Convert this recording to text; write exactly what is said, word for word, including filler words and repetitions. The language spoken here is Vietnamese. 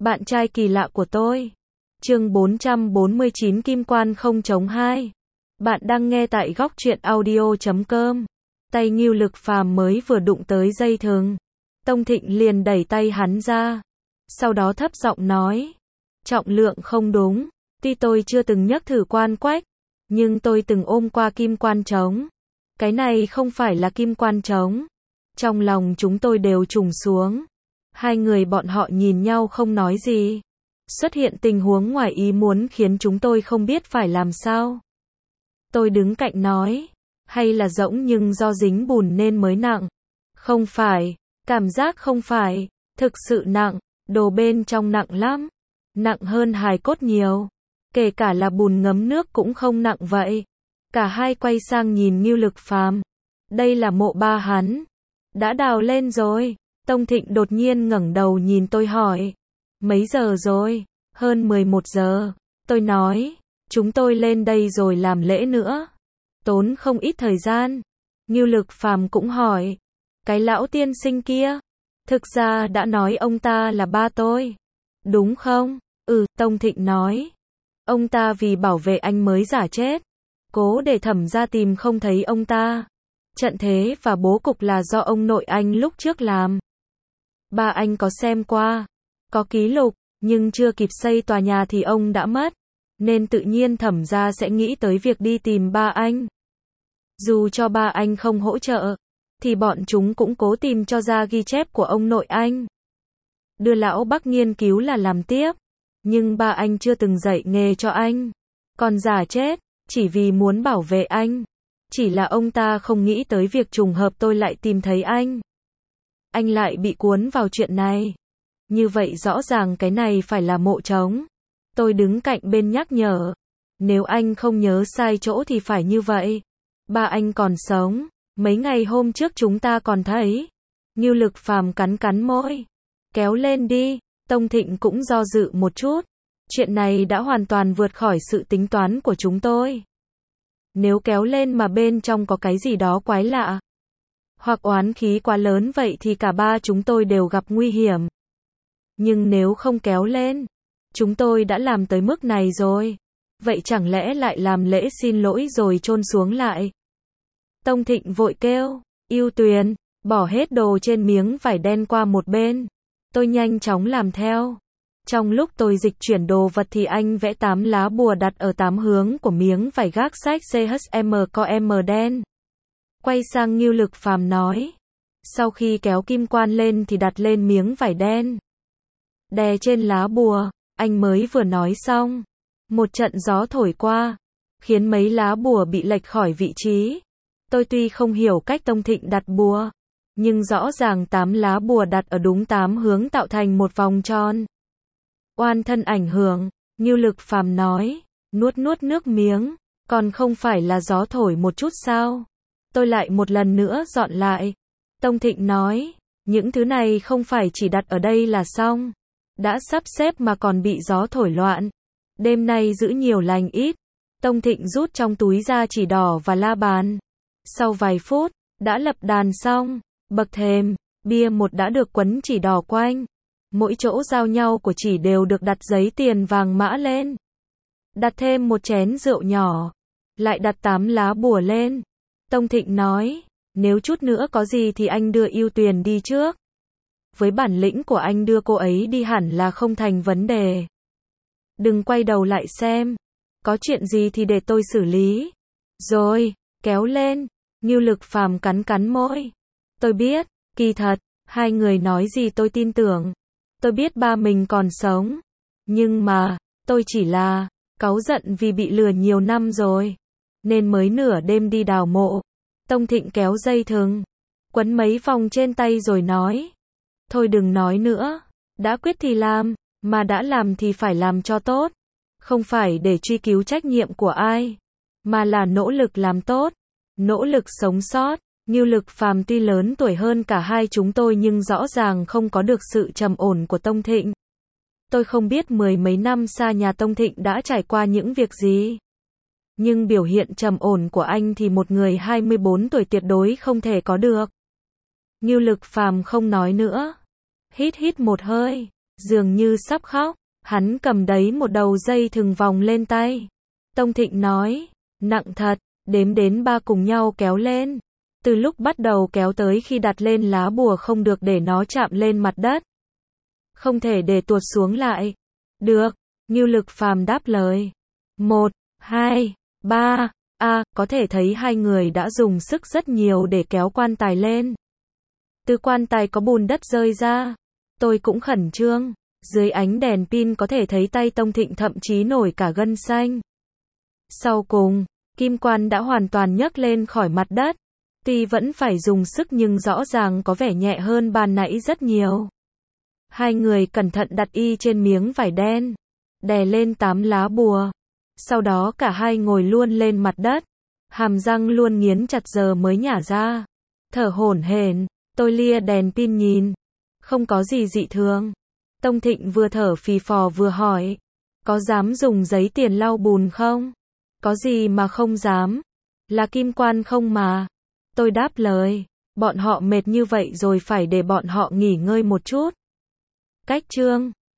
Bạn trai kỳ lạ của tôi. Chương bốn trăm bốn mươi chín Kim Quan không chống hai. Bạn đang nghe tại góc truyện audio chấm com. Tay Ngưu Lực Phàm mới vừa đụng tới dây thừng, Tông Thịnh liền đẩy tay hắn ra. Sau đó thấp giọng nói, trọng lượng không đúng, tuy tôi chưa từng nhấc thử quan quách, nhưng tôi từng ôm qua kim quan trống. Cái này không phải là kim quan trống. Trong lòng chúng tôi đều trùng xuống. Hai người bọn họ nhìn nhau không nói gì. Xuất hiện tình huống ngoài ý muốn khiến chúng tôi không biết phải làm sao. Tôi đứng cạnh nói, hay là rỗng nhưng do dính bùn nên mới nặng. Không phải, cảm giác không phải, thực sự nặng, đồ bên trong nặng lắm. Nặng hơn hài cốt nhiều. Kể cả là bùn ngấm nước cũng không nặng vậy. Cả hai quay sang nhìn Ngưu Lực Phàm. Đây là mộ ba hắn. Đã đào lên rồi. Tông Thịnh đột nhiên ngẩng đầu nhìn tôi hỏi. Mấy giờ rồi? Hơn mười một giờ. Tôi nói, chúng tôi lên đây rồi làm lễ nữa. Tốn không ít thời gian. Ngưu Lực Phàm cũng hỏi. Cái lão tiên sinh kia. Thực ra đã nói ông ta là ba tôi. Đúng không? Ừ, Tông Thịnh nói. Ông ta vì bảo vệ anh mới giả chết. Cố để Thẩm ra tìm không thấy ông ta. Trận thế và bố cục là do ông nội anh lúc trước làm. Ba anh có xem qua, có ký lục, nhưng chưa kịp xây tòa nhà thì ông đã mất. Nên tự nhiên Thẩm ra sẽ nghĩ tới việc đi tìm ba anh. Dù cho ba anh không hỗ trợ, thì bọn chúng cũng cố tìm cho ra ghi chép của ông nội anh. Đưa lão Bắc nghiên cứu là làm tiếp. Nhưng ba anh chưa từng dạy nghề cho anh. Còn giả chết, chỉ vì muốn bảo vệ anh. Chỉ là ông ta không nghĩ tới việc trùng hợp tôi lại tìm thấy anh. Anh lại bị cuốn vào chuyện này. Như vậy rõ ràng cái này phải là mộ trống. Tôi đứng cạnh bên nhắc nhở. Nếu anh không nhớ sai chỗ thì phải như vậy. Ba anh còn sống. Mấy ngày hôm trước chúng ta còn thấy. Ngưu Lực Phàm cắn cắn môi. Kéo lên đi. Tông Thịnh cũng do dự một chút. Chuyện này đã hoàn toàn vượt khỏi sự tính toán của chúng tôi. Nếu kéo lên mà bên trong có cái gì đó quái lạ, hoặc oán khí quá lớn vậy thì cả ba chúng tôi đều gặp nguy hiểm. Nhưng nếu không kéo lên, chúng tôi đã làm tới mức này rồi. Vậy chẳng lẽ lại làm lễ xin lỗi rồi chôn xuống lại? Tông Thịnh vội kêu, Yêu Tuyền, bỏ hết đồ trên miếng vải đen qua một bên. Tôi nhanh chóng làm theo. Trong lúc tôi dịch chuyển đồ vật thì anh vẽ tám lá bùa đặt ở tám hướng của miếng vải gác sách xê hát em có M đen. Quay sang Ngưu Lực Phàm nói. Sau khi kéo kim quan lên thì đặt lên miếng vải đen. Đè trên lá bùa, anh mới vừa nói xong. Một trận gió thổi qua, khiến mấy lá bùa bị lệch khỏi vị trí. Tôi tuy không hiểu cách Tông Thịnh đặt bùa, nhưng rõ ràng tám lá bùa đặt ở đúng tám hướng tạo thành một vòng tròn. Oan thân ảnh hưởng, Ngưu Lực Phàm nói, nuốt nuốt nước miếng, còn không phải là gió thổi một chút sao? Tôi lại một lần nữa dọn lại. Tông Thịnh nói, những thứ này không phải chỉ đặt ở đây là xong. Đã sắp xếp mà còn bị gió thổi loạn. Đêm nay giữ nhiều lành ít. Tông Thịnh rút trong túi ra chỉ đỏ và la bàn. Sau vài phút, đã lập đàn xong. Bậc thềm, bia một đã được quấn chỉ đỏ quanh. Mỗi chỗ giao nhau của chỉ đều được đặt giấy tiền vàng mã lên. Đặt thêm một chén rượu nhỏ. Lại đặt tám lá bùa lên. Tông Thịnh nói, nếu chút nữa có gì thì anh đưa Yêu Tuyền đi trước. Với bản lĩnh của anh đưa cô ấy đi hẳn là không thành vấn đề. Đừng quay đầu lại xem. Có chuyện gì thì để tôi xử lý. Rồi, kéo lên. Ngưu Lực Phàm cắn cắn môi. Tôi biết, kỳ thật, hai người nói gì tôi tin tưởng. Tôi biết ba mình còn sống. Nhưng mà, tôi chỉ là cáu giận vì bị lừa nhiều năm rồi. Nên mới nửa đêm đi đào mộ. Tông Thịnh kéo dây thừng, quấn mấy vòng trên tay rồi nói. Thôi đừng nói nữa. Đã quyết thì làm, mà đã làm thì phải làm cho tốt. Không phải để truy cứu trách nhiệm của ai, mà là nỗ lực làm tốt. Nỗ lực sống sót. Ngưu Lực Phàm tuy lớn tuổi hơn cả hai chúng tôi nhưng rõ ràng không có được sự trầm ổn của Tông Thịnh. Tôi không biết mười mấy năm xa nhà Tông Thịnh đã trải qua những việc gì. Nhưng biểu hiện trầm ổn của anh thì một người hai mươi bốn tuổi tuyệt đối không thể có được. Ngưu Lực Phàm không nói nữa. Hít hít một hơi. dường như sắp khóc. Hắn cầm đấy một đầu dây thừng vòng lên tay. Tông Thịnh nói, nặng thật, đếm đến ba cùng nhau kéo lên. Từ lúc bắt đầu kéo tới khi đặt lên lá bùa không được để nó chạm lên mặt đất. Không thể để tuột xuống lại. Được, Ngưu Lực Phàm đáp lời. Một, hai, ba, a, có thể thấy hai người đã dùng sức rất nhiều để kéo quan tài lên. Từ quan tài có bùn đất rơi ra. Tôi cũng khẩn trương. Dưới ánh đèn pin có thể thấy tay Tông Thịnh thậm chí nổi cả gân xanh. Sau cùng, kim quan đã hoàn toàn nhấc lên khỏi mặt đất. Tuy vẫn phải dùng sức nhưng rõ ràng có vẻ nhẹ hơn ban nãy rất nhiều. Hai người cẩn thận đặt y trên miếng vải đen, đè lên tám lá bùa. Sau đó cả hai ngồi luôn lên mặt đất, hàm răng luôn nghiến chặt giờ mới nhả ra. Thở hổn hển, tôi lia đèn pin nhìn, không có gì dị thường. Tông Thịnh vừa thở phì phò vừa hỏi, có dám dùng giấy tiền lau bùn không? Có gì mà không dám, là kim quan không mà. Tôi đáp lời, bọn họ mệt như vậy rồi phải để bọn họ nghỉ ngơi một chút. Cách chương